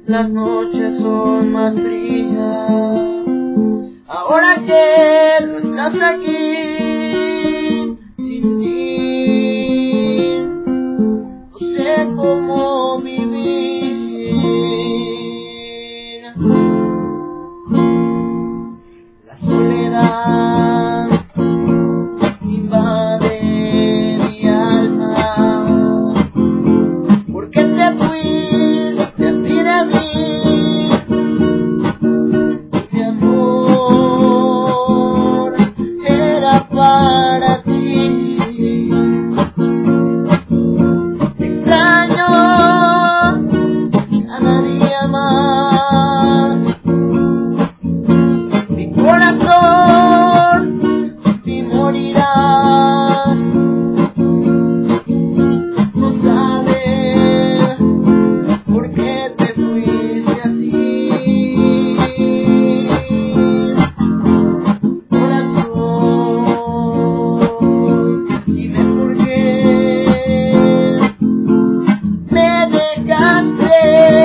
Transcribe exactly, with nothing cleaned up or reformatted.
las noches son más frías. Ahora que no estás aquí, sin ti, no sé cómo vivir. La soledad invade mi alma, porque te fuiste así de mí. Mi amor era para ti. Te extraño cada día más. Mi corazón sin ti morirá. No sabes por qué te fuiste así. Corazón, dime por qué me dejaste.